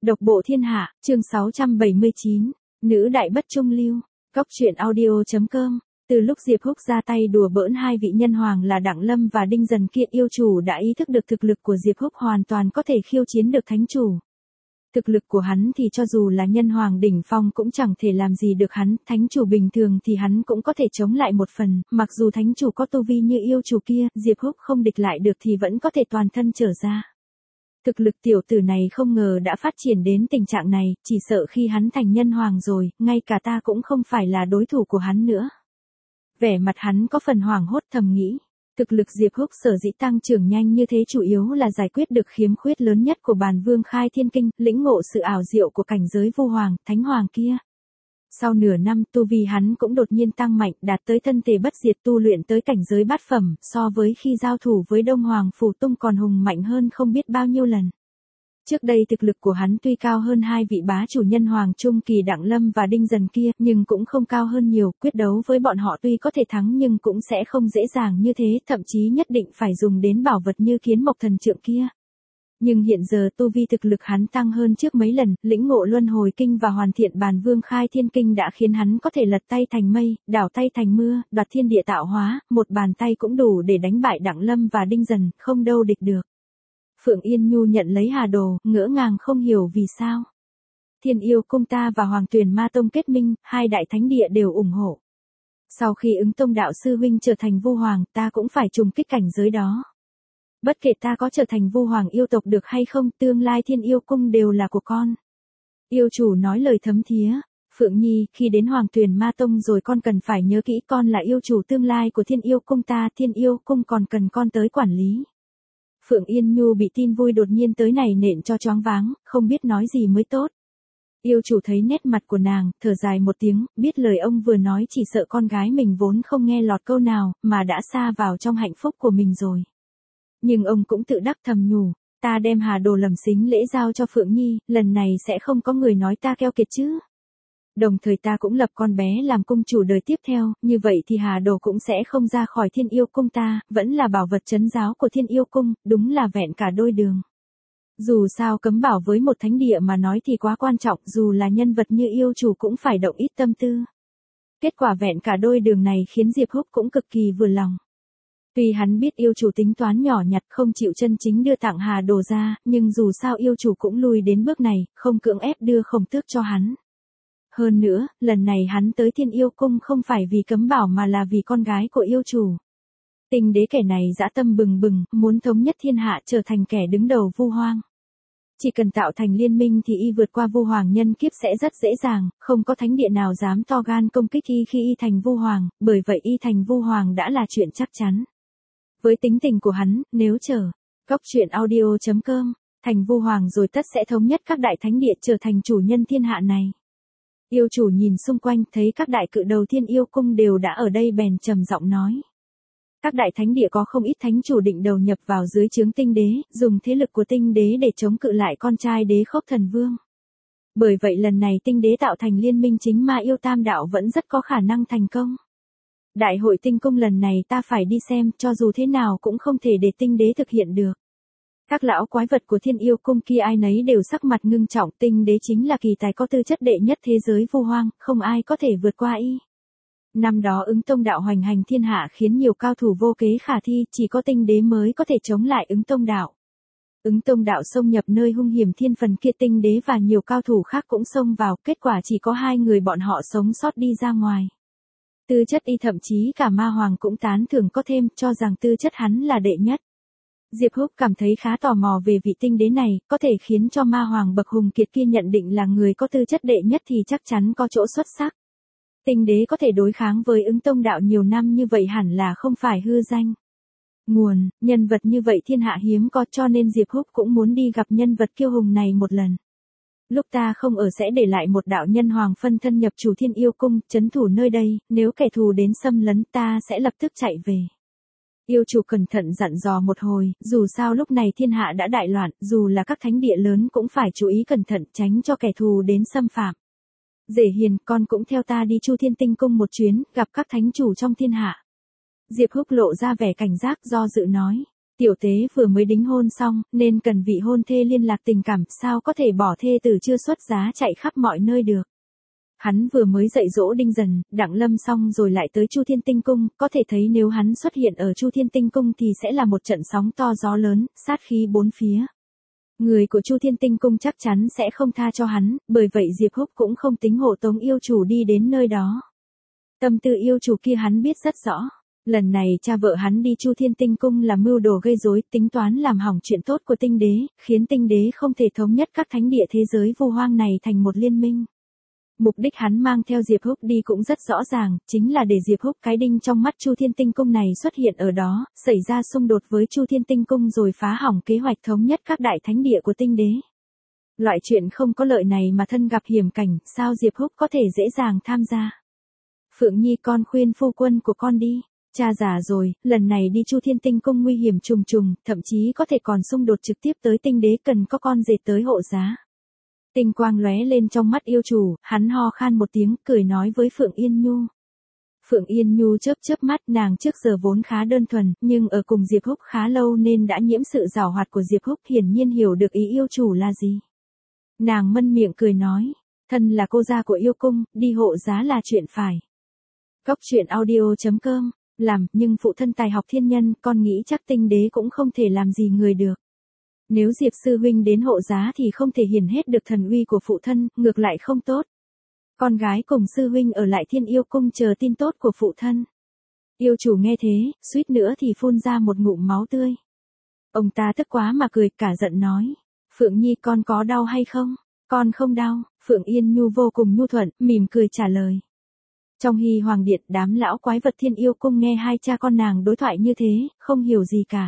Độc bộ thiên hạ, chương 679, nữ đại bất trung lưu, Cóc truyện audio.com. Từ lúc Diệp Húc ra tay đùa bỡn hai vị nhân hoàng là Đặng Lâm và Đinh Dần kia, yêu chủ đã ý thức được thực lực của Diệp Húc hoàn toàn có thể khiêu chiến được thánh chủ. Thực lực của hắn thì cho dù là nhân hoàng đỉnh phong cũng chẳng thể làm gì được hắn, thánh chủ bình thường thì hắn cũng có thể chống lại một phần, mặc dù thánh chủ có tu vi như yêu chủ kia, Diệp Húc không địch lại được thì vẫn có thể toàn thân trở ra. Thực lực tiểu tử này không ngờ đã phát triển đến tình trạng này, chỉ sợ khi hắn thành nhân hoàng rồi, ngay cả ta cũng không phải là đối thủ của hắn nữa. Vẻ mặt hắn có phần hoảng hốt thầm nghĩ. Thực lực Diệp Húc sở dĩ tăng trưởng nhanh như thế chủ yếu là giải quyết được khiếm khuyết lớn nhất của Bàn Vương Khai Thiên Kinh, lĩnh ngộ sự ảo diệu của cảnh giới Vu Hoàng, Thánh Hoàng kia. Sau nửa năm tu vi hắn cũng đột nhiên tăng mạnh, đạt tới thân thể bất diệt, tu luyện tới cảnh giới bát phẩm, so với khi giao thủ với Đông Hoàng Phủ Tung còn hùng mạnh hơn không biết bao nhiêu lần. Trước đây thực lực của hắn tuy cao hơn hai vị bá chủ nhân hoàng trung kỳ Đặng Lâm và Đinh Dần kia, nhưng cũng không cao hơn nhiều, quyết đấu với bọn họ tuy có thể thắng nhưng cũng sẽ không dễ dàng như thế, thậm chí nhất định phải dùng đến bảo vật như Kiến Mộc Thần Trượng kia. Nhưng hiện giờ tu vi thực lực hắn tăng hơn trước mấy lần, lĩnh ngộ Luân Hồi Kinh và hoàn thiện Bàn Vương Khai Thiên Kinh đã khiến hắn có thể lật tay thành mây, đảo tay thành mưa, đoạt thiên địa tạo hóa, một bàn tay cũng đủ để đánh bại Đặng Lâm và Đinh Dần, không đâu địch được. Phượng Yên Nhu nhận lấy hà đồ, ngỡ ngàng không hiểu vì sao. Thiên Yêu Cung ta và Hoàng Tuyền Ma Tông kết minh, hai đại thánh địa đều ủng hộ. Sau khi Ứng Tông đạo sư huynh trở thành Vu Hoàng, ta cũng phải trùng kích cảnh giới đó. Bất kể ta có trở thành Vu Hoàng yêu tộc được hay không, tương lai Thiên Yêu Cung đều là của con. Yêu chủ nói lời thấm thía. Phượng Nhi, khi đến Hoàng Tuyền Ma Tông rồi con cần phải nhớ kỹ, con là yêu chủ tương lai của Thiên Yêu Cung ta, Thiên Yêu Cung còn cần con tới quản lý. Phượng Yên Nhu bị tin vui đột nhiên tới này nện cho choáng váng, không biết nói gì mới tốt. Yêu chủ thấy nét mặt của nàng, thở dài một tiếng, biết lời ông vừa nói chỉ sợ con gái mình vốn không nghe lọt câu nào, mà đã sa vào trong hạnh phúc của mình rồi. Nhưng ông cũng tự đắc thầm nhủ, ta đem hà đồ lầm xính lễ giao cho Phượng Nhi, lần này sẽ không có người nói ta keo kiệt chứ. Đồng thời ta cũng lập con bé làm cung chủ đời tiếp theo, như vậy thì hà đồ cũng sẽ không ra khỏi Thiên Yêu Cung ta, vẫn là bảo vật trấn giáo của Thiên Yêu Cung, đúng là vẹn cả đôi đường. Dù sao cấm bảo với một thánh địa mà nói thì quá quan trọng, dù là nhân vật như yêu chủ cũng phải động ít tâm tư. Kết quả vẹn cả đôi đường này khiến Diệp Húc cũng cực kỳ vừa lòng. Tuy hắn biết yêu chủ tính toán nhỏ nhặt không chịu chân chính đưa tặng hà đồ ra, nhưng dù sao yêu chủ cũng lùi đến bước này, không cưỡng ép đưa Khổng Tước cho hắn. Hơn nữa, lần này hắn tới Thiên Yêu Cung không phải vì cấm bảo mà là vì con gái của yêu chủ. Tinh đế kẻ này dã tâm bừng bừng, muốn thống nhất thiên hạ, trở thành kẻ đứng đầu Vu Hoang. Chỉ cần tạo thành liên minh thì y vượt qua Vu Hoàng nhân kiếp sẽ rất dễ dàng, không có thánh địa nào dám to gan công kích y khi y thành Vu Hoàng, bởi vậy y thành Vu Hoàng đã là chuyện chắc chắn. Với tính tình của hắn, nếu Cóc truyện audio.com, thành Vu Hoàng rồi tất sẽ thống nhất các đại thánh địa, trở thành chủ nhân thiên hạ này. Yêu chủ nhìn xung quanh thấy các đại cự đầu Thiên Yêu Cung đều đã ở đây bèn trầm giọng nói. Các đại thánh địa có không ít thánh chủ định đầu nhập vào dưới trướng tinh đế, dùng thế lực của tinh đế để chống cự lại con trai đế Khốc Thần Vương. Bởi vậy lần này tinh đế tạo thành liên minh chính ma yêu tam đạo vẫn rất có khả năng thành công. Đại hội tinh cung lần này ta phải đi xem, cho dù thế nào cũng không thể để tinh đế thực hiện được. Các lão quái vật của Thiên Yêu Cung kia ai nấy đều sắc mặt ngưng trọng, tinh đế chính là kỳ tài có tư chất đệ nhất thế giới Vu Hoang, không ai có thể vượt qua y. Năm đó Ứng Tông đạo hoành hành thiên hạ khiến nhiều cao thủ vô kế khả thi, chỉ có tinh đế mới có thể chống lại Ứng Tông đạo. Ứng Tông đạo xông nhập nơi hung hiểm thiên phần kia, tinh đế và nhiều cao thủ khác cũng xông vào, kết quả chỉ có hai người bọn họ sống sót đi ra ngoài. Tư chất y thậm chí cả ma hoàng cũng tán thưởng có thêm, cho rằng tư chất hắn là đệ nhất. Diệp Húc cảm thấy khá tò mò về vị tinh đế này, có thể khiến cho ma hoàng bậc hùng kiệt kia nhận định là người có tư chất đệ nhất thì chắc chắn có chỗ xuất sắc. Tinh đế có thể đối kháng với Ứng Tông đạo nhiều năm như vậy hẳn là không phải hư danh. Nguồn, nhân vật như vậy thiên hạ hiếm có, cho nên Diệp Húc cũng muốn đi gặp nhân vật kiêu hùng này một lần. Lúc ta không ở sẽ để lại một đạo nhân hoàng phân thân nhập chủ Thiên Yêu Cung, trấn thủ nơi đây, nếu kẻ thù đến xâm lấn ta sẽ lập tức chạy về. Yêu chủ cẩn thận dặn dò một hồi, dù sao lúc này thiên hạ đã đại loạn, dù là các thánh địa lớn cũng phải chú ý cẩn thận tránh cho kẻ thù đến xâm phạm. Dễ Hiền, con cũng theo ta đi Chu Thiên Tinh Cung một chuyến, gặp các thánh chủ trong thiên hạ. Diệp Húc lộ ra vẻ cảnh giác do dự nói. Tiểu tế vừa mới đính hôn xong, nên cần vị hôn thê liên lạc tình cảm, sao có thể bỏ thê tử chưa xuất giá chạy khắp mọi nơi được. Hắn vừa mới dạy dỗ Đinh Dần, Đặng Lâm xong rồi lại tới Chu Thiên Tinh Cung, có thể thấy nếu hắn xuất hiện ở Chu Thiên Tinh Cung thì sẽ là một trận sóng to gió lớn, sát khí bốn phía. Người của Chu Thiên Tinh Cung chắc chắn sẽ không tha cho hắn, bởi vậy Diệp Húc cũng không tính hộ tống yêu chủ đi đến nơi đó. Tâm tư yêu chủ kia hắn biết rất rõ. Lần này cha vợ hắn đi Chu Thiên Tinh Cung là mưu đồ gây rối, tính toán làm hỏng chuyện tốt của Tinh Đế, khiến Tinh Đế không thể thống nhất các thánh địa thế giới vu hoang này thành một liên minh. Mục đích hắn mang theo Diệp Húc đi cũng rất rõ ràng, chính là để Diệp Húc cái đinh trong mắt Chu Thiên Tinh Cung này xuất hiện ở đó, xảy ra xung đột với Chu Thiên Tinh Cung rồi phá hỏng kế hoạch thống nhất các đại thánh địa của Tinh Đế. Loại chuyện không có lợi này mà thân gặp hiểm cảnh, sao Diệp Húc có thể dễ dàng tham gia. Phượng Nhi, con khuyên phu quân của con đi. Cha già rồi, lần này đi Chu Thiên Tinh Cung nguy hiểm trùng trùng, thậm chí có thể còn xung đột trực tiếp tới Tinh Đế, cần có con rể tới hộ giá. Tinh quang lóe lên trong mắt yêu chủ, hắn ho khan một tiếng, cười nói với Phượng Yên Nhu. Phượng Yên Nhu chớp chớp mắt, nàng trước giờ vốn khá đơn thuần, nhưng ở cùng Diệp Húc khá lâu nên đã nhiễm sự giảo hoạt của Diệp Húc, hiển nhiên hiểu được ý yêu chủ là gì. Nàng mân miệng cười nói, thân là cô gia của yêu cung, đi hộ giá là chuyện phải. Cóc truyện audio.com, làm, nhưng phụ thân tài học thiên nhân, con nghĩ chắc Tinh Đế cũng không thể làm gì người được. Nếu Diệp sư huynh đến hộ giá thì không thể hiển hết được thần uy của phụ thân, ngược lại không tốt. Con gái cùng sư huynh ở lại Thiên Yêu Cung chờ tin tốt của phụ thân. Yêu chủ nghe thế, suýt nữa thì phun ra một ngụm máu tươi. Ông ta tức quá mà cười, cả giận nói. Phượng Nhi, con có đau hay không? Con không đau. Phượng Yên Nhu vô cùng nhu thuận, mỉm cười trả lời. Trong Hy Hoàng Điện, đám lão quái vật Thiên Yêu Cung nghe hai cha con nàng đối thoại như thế, không hiểu gì cả.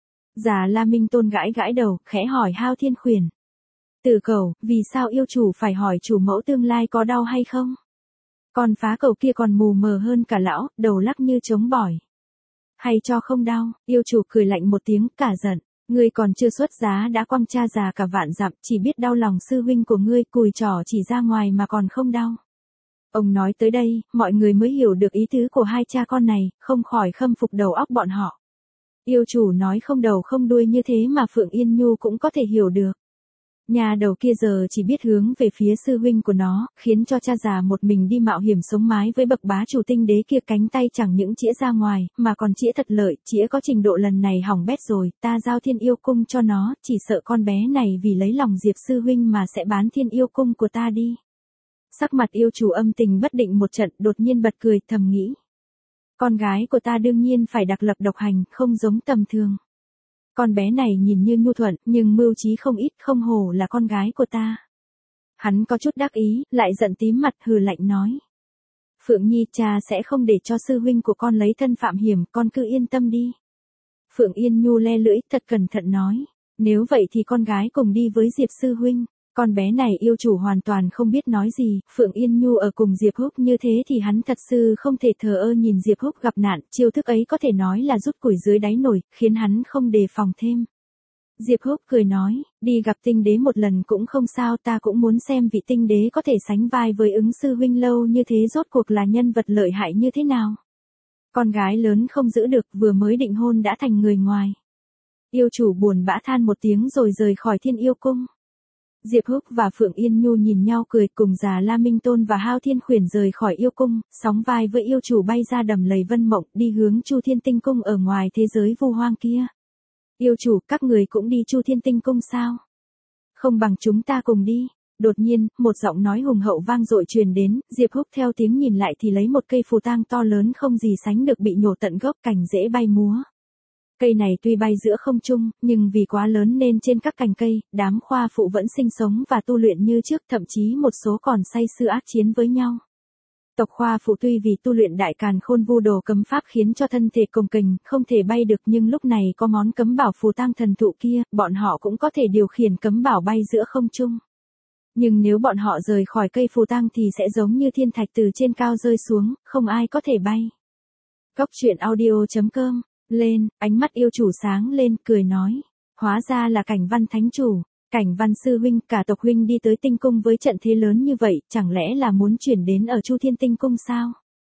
Già La Minh Tôn gãi gãi đầu, khẽ hỏi Hao Thiên Khuyển. Từ Cẩu, vì sao yêu chủ phải hỏi chủ mẫu tương lai có đau hay không? Con phá cầu kia còn mù mờ hơn cả lão, đầu lắc như trống bỏi. Hay cho không đau, yêu chủ cười lạnh một tiếng, cả giận. Ngươi còn chưa xuất giá đã quăng cha già cả vạn dặm, chỉ biết đau lòng sư huynh của ngươi, cùi trỏ chỉ ra ngoài mà còn không đau. Ông nói tới đây, mọi người mới hiểu được ý tứ của hai cha con này, không khỏi khâm phục đầu óc bọn họ. Yêu chủ nói không đầu không đuôi như thế mà Phượng Yên Nhu cũng có thể hiểu được. Nhà đầu kia giờ chỉ biết hướng về phía sư huynh của nó, khiến cho cha già một mình đi mạo hiểm sống mái với bậc bá chủ Tinh Đế kia, cánh tay chẳng những chĩa ra ngoài, mà còn chĩa thật lợi, chĩa có trình độ lần này hỏng bét rồi, ta giao Thiên Yêu Cung cho nó, chỉ sợ con bé này vì lấy lòng Diệp sư huynh mà sẽ bán Thiên Yêu Cung của ta đi. Sắc mặt yêu chủ âm tình bất định một trận, đột nhiên bật cười, thầm nghĩ. Con gái của ta đương nhiên phải đặc lập độc hành, không giống tầm thường. Con bé này nhìn như nhu thuận, nhưng mưu trí không ít, không hổ là con gái của ta. Hắn có chút đắc ý, lại giận tím mặt, hừ lạnh nói. Phượng Nhi, cha sẽ không để cho sư huynh của con lấy thân phạm hiểm, con cứ yên tâm đi. Phượng Yên Nhu le lưỡi, thật cẩn thận nói. Nếu vậy thì con gái cùng đi với Diệp sư huynh. Con bé này yêu chủ hoàn toàn không biết nói gì, Phượng Yên Nhu ở cùng Diệp Húc như thế thì hắn thật sự không thể thờ ơ nhìn Diệp Húc gặp nạn, chiêu thức ấy có thể nói là rút củi dưới đáy nồi, khiến hắn không đề phòng thêm. Diệp Húc cười nói, đi gặp Tinh Đế một lần cũng không sao, ta cũng muốn xem vị Tinh Đế có thể sánh vai với Ứng sư huynh lâu như thế rốt cuộc là nhân vật lợi hại như thế nào. Con gái lớn không giữ được, vừa mới định hôn đã thành người ngoài. Yêu chủ buồn bã than một tiếng rồi rời khỏi Thiên Yêu Cung. Diệp Húc và Phượng Yên Nhu nhìn nhau cười, cùng già La Minh Tôn và Hao Thiên Khuyển rời khỏi yêu cung, sóng vai với yêu chủ bay ra đầm lầy vân mộng, đi hướng Chu Thiên Tinh Cung ở ngoài thế giới vu hoang kia. Yêu chủ, các người cũng đi Chu Thiên Tinh Cung sao? Không bằng chúng ta cùng đi. Đột nhiên, một giọng nói hùng hậu vang dội truyền đến, Diệp Húc theo tiếng nhìn lại thì lấy một cây phù tang to lớn không gì sánh được bị nhổ tận gốc, cành rễ bay múa. Cây này tuy bay giữa không trung, nhưng vì quá lớn nên trên các cành cây, đám khoa phụ vẫn sinh sống và tu luyện như trước, thậm chí một số còn say sưa ác chiến với nhau. Tộc khoa phụ tuy vì tu luyện đại càn khôn vu đồ cấm pháp khiến cho thân thể cồng kềnh, không thể bay được, nhưng lúc này có món cấm bảo phù tang thần thụ kia, bọn họ cũng có thể điều khiển cấm bảo bay giữa không trung. Nhưng nếu bọn họ rời khỏi cây phù tang thì sẽ giống như thiên thạch từ trên cao rơi xuống, không ai có thể bay. Cóc truyện audio.com. Lên, ánh mắt yêu chủ sáng lên, cười nói. Hóa ra là Cảnh Văn thánh chủ. Cảnh Văn sư huynh, cả tộc huynh đi tới Tinh Cung với trận thế lớn như vậy, chẳng lẽ là muốn chuyển đến ở Chu Thiên Tinh Cung sao?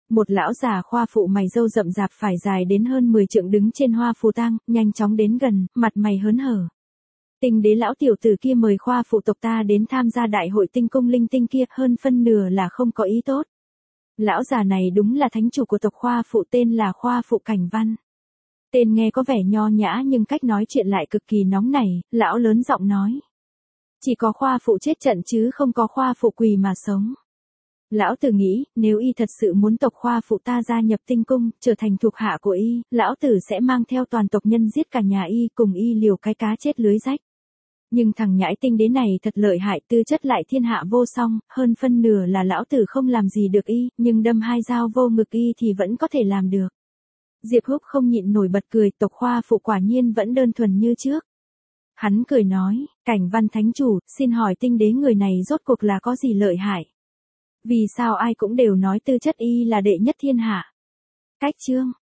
Một lão già khoa phụ mày râu rậm rạp phải dài đến hơn 10 trượng đứng trên hoa phù tang, nhanh chóng đến gần, mặt mày hớn hở. Tinh đế lão tiểu tử kia mời khoa phụ tộc ta đến tham gia đại hội tinh cung linh tinh kia, hơn phân nửa là không có ý tốt. Lão già này đúng là thánh chủ của tộc khoa phụ, tên là khoa phụ Cảnh Văn. Tên nghe có vẻ nho nhã nhưng cách nói chuyện lại cực kỳ nóng nảy, lão lớn giọng nói. Chỉ có khoa phụ chết trận chứ không có khoa phụ quỳ mà sống. Lão tử nghĩ, nếu y thật sự muốn tộc khoa phụ ta gia nhập tinh cung, trở thành thuộc hạ của y, lão tử sẽ mang theo toàn tộc nhân giết cả nhà y, cùng y liều cái cá chết lưới rách. Nhưng thằng nhãi tinh đế này thật lợi hại, tư chất lại thiên hạ vô song, hơn phân nửa là lão tử không làm gì được y, nhưng đâm 2 dao vô ngực y thì vẫn có thể làm được. Diệp Húc không nhịn nổi bật cười, tộc khoa phụ quả nhiên vẫn đơn thuần như trước. Hắn cười nói, Cảnh Văn thánh chủ, xin hỏi tinh đế người này rốt cuộc là có gì lợi hại? Vì sao ai cũng đều nói tư chất y là đệ nhất thiên hạ? Cách chương